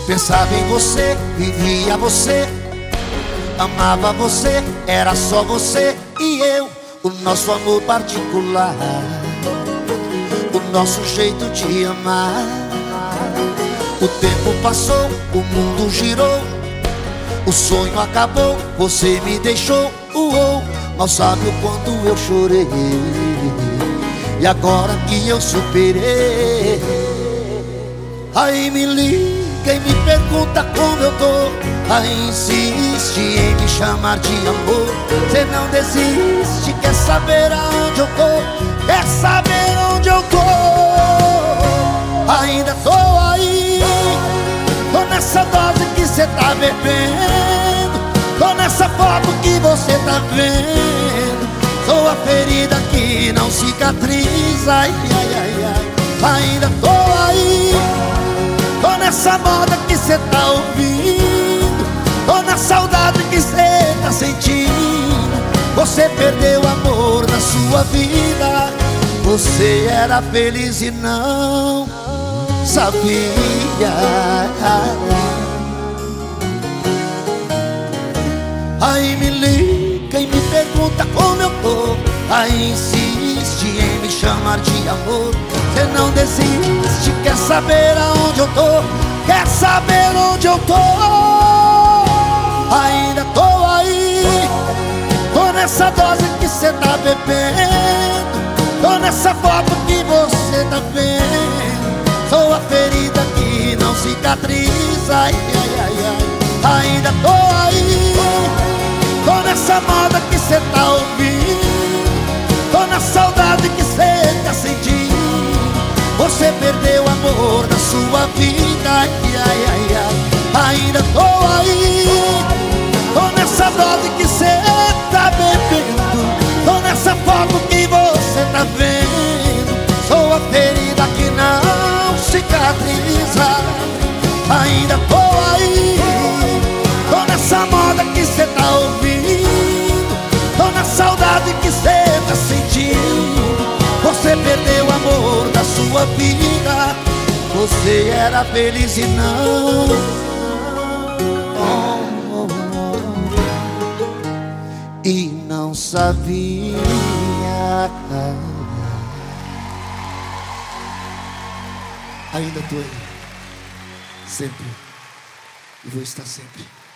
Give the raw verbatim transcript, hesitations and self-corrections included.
Pensava em você, vivia você, amava você, era só você e eu. O nosso amor particular, o nosso jeito de amar. O tempo passou, o mundo girou, o sonho acabou, você me deixou. Uou, mal sabe o quanto eu chorei, e agora que eu superei, aí me liga e me pergunta como eu tô. Aí insiste em me chamar de amor. Cê não desiste, quer saber aonde eu tô, quer saber onde eu tô. Ainda tô aí, tô nessa dose que cê tá bebendo, tô nessa foto que você tá vendo. Sou a ferida que não cicatriza, ai, ai, ai, ai. Ainda tô aí, tô nessa moda que cê tá ouvindo, tô na saudade que cê tá sentindo. Você perdeu o amor da sua vida, você era feliz e não sabia. Aí me liga e me pergunta como eu tô, aí insiste em me chamar de amor. Você não desiste, quer saber aonde eu tô, quer saber onde eu tô. Ainda tô aí, tô nessa dose que cê tá bebendo, tô nessa foto que você tá vendo. Sou a ferida que não cicatriza, ai, ai, ai, ai. Ainda tô aí, tô nessa moda que cê tá ouvindo, tô na saudade que cê tá sentindo. Você perdeu o amor da sua vida, ai, ai, ai, ai. Ainda tô aí, tô nessa dose que cê tá bebendo, tô nessa foto que você tá vendo. Sou a ferida que não cicatriza. Ainda tô aí, tô nessa moda que cê tá ouvindo, tô na saudade que cê tá sentindo. Você perdeu o amor da sua vida, você era feliz e não oh, oh, oh, e não sabia. Ainda tô aí, sempre, e vou estar sempre.